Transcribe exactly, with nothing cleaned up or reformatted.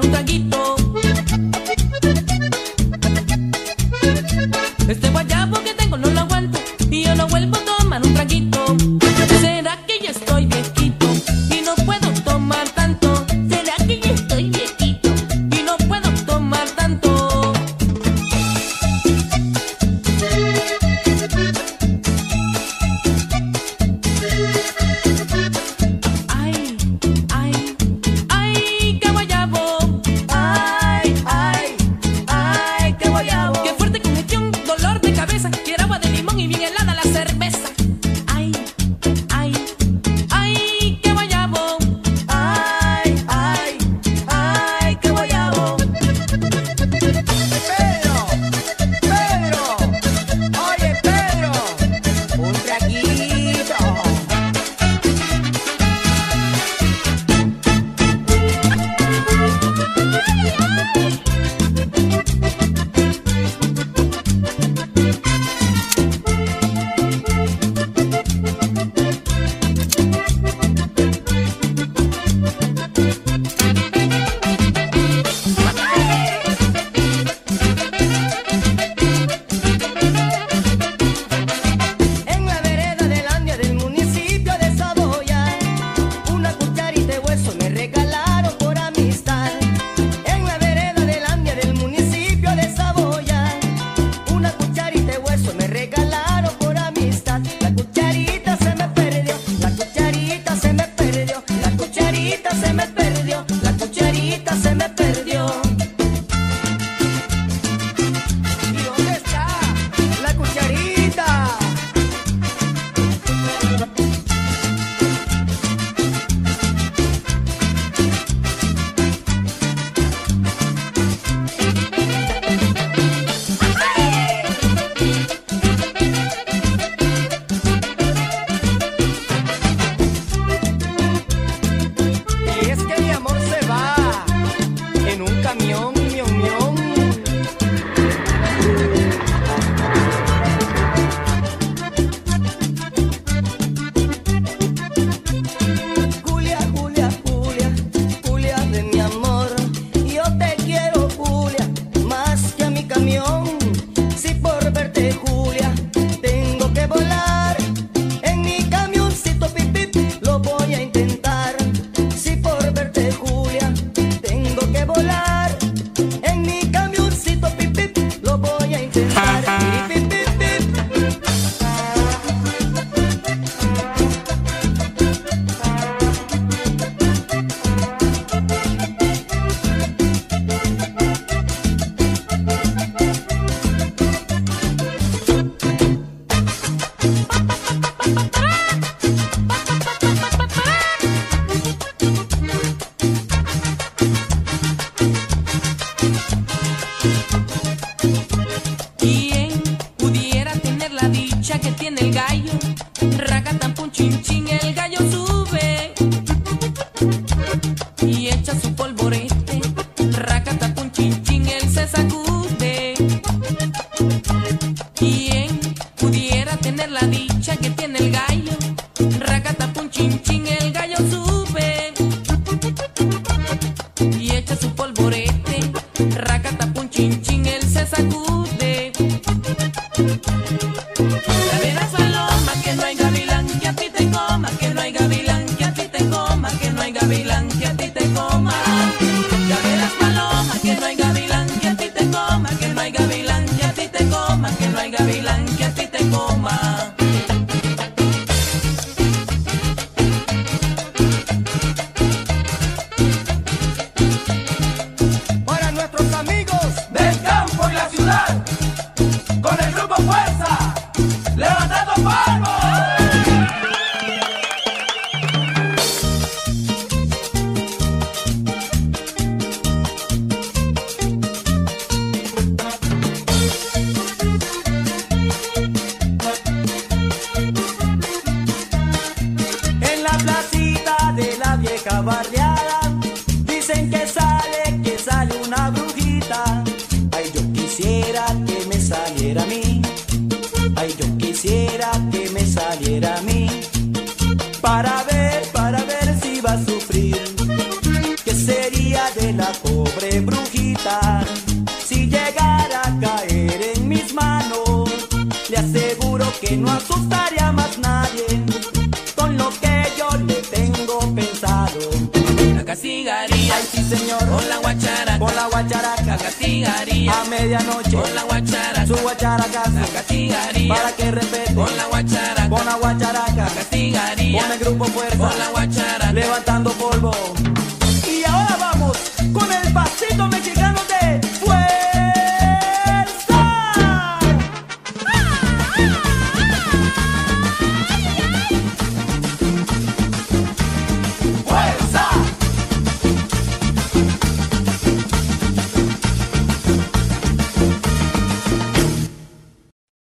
un traguito. Este guayabo que tengo no lo aguanto y yo no vuelvo a tomar un traguito. ¿Será que ya estoy viejito y no puedo tomar tanto? ¿Será que ya estoy viejito y no puedo tomar tanto? Ay, ay, ay, qué guayabo. Ay, ay, ay, qué guayabo. Qué fuerte congestión, dolor de cabeza. Quiero agua de limón y bien helada la cerveza. Ay, ay, ay, qué guayabo. Ay, ay, ay, qué guayabo. Pedro, Pedro, oye Pedro, un traguito. En la vereda del Andia del municipio de Saboya, una cucharita de hueso me regalaron por amistad. En la vereda del Andia del municipio de Saboya, una cucharita de hueso me regalaron por amistad. La cucharita se me perdió, la cucharita se me perdió, la cucharita se me perdió, la cucharita se me perdió. ¿Y dónde está la cucharita? Y es que mi amor se va en un camión, mion, mion. Julia, Julia, Julia, Julia de mi amor, yo te quiero, Julia, más que a mi camión. Si por verte, Julia, tengo que volar en mi camioncito, pip, pip, lo voy a intentar. Si por verte, Julia, tengo que volar en mi camioncito, pip, pip, lo voy a intentar. Pip, pip, pip, pip. ¿Quién pudiera tener la dicha que tiene el gallo? Racatan pun chin chin, el gallo sube y echa su polvorete. Racatan pun chin chin, él se sacude. ¿Quién pudiera tener la dicha que tiene el gallo? Racatan pun chin chin, el gallo sube y echa su polvorete. Racatan pun chin chin, él se sacude. Ya verás, paloma, que no hay gavilán que a ti te coma, que no hay gavilán que a ti te coma, que no hay gavilán que a ti te coma. Ya verás, paloma, que no hay gavilán que a ti te coma, que no hay gavilán que a ti te coma, que no hay gavilán que a ti te coma. Para nuestros amigos del campo y la ciudad, con el grupo Fuerza, levantando palmas. En la placita de la vieja barriada, dicen que sale, que sale una brujita. Ay, yo quisiera que me saliera a mí. Ay, yo quisiera que me saliera a mí. Para ver, para ver si va a sufrir. ¿Qué sería de la cobra? matar. Si llegara a caer en mis manos, le aseguro que no asustaría más nadie con lo que yo le tengo pensado. La castigaría, ay sí señor, con la guacharaca, con la guacharaca. La castigaría, a medianoche, con la guacharaca, su guacharaca. La castigaría, para que respete, con la guacharaca, con la guacharaca. La castigaría, con el grupo fuerza, con la guacharaca, levantando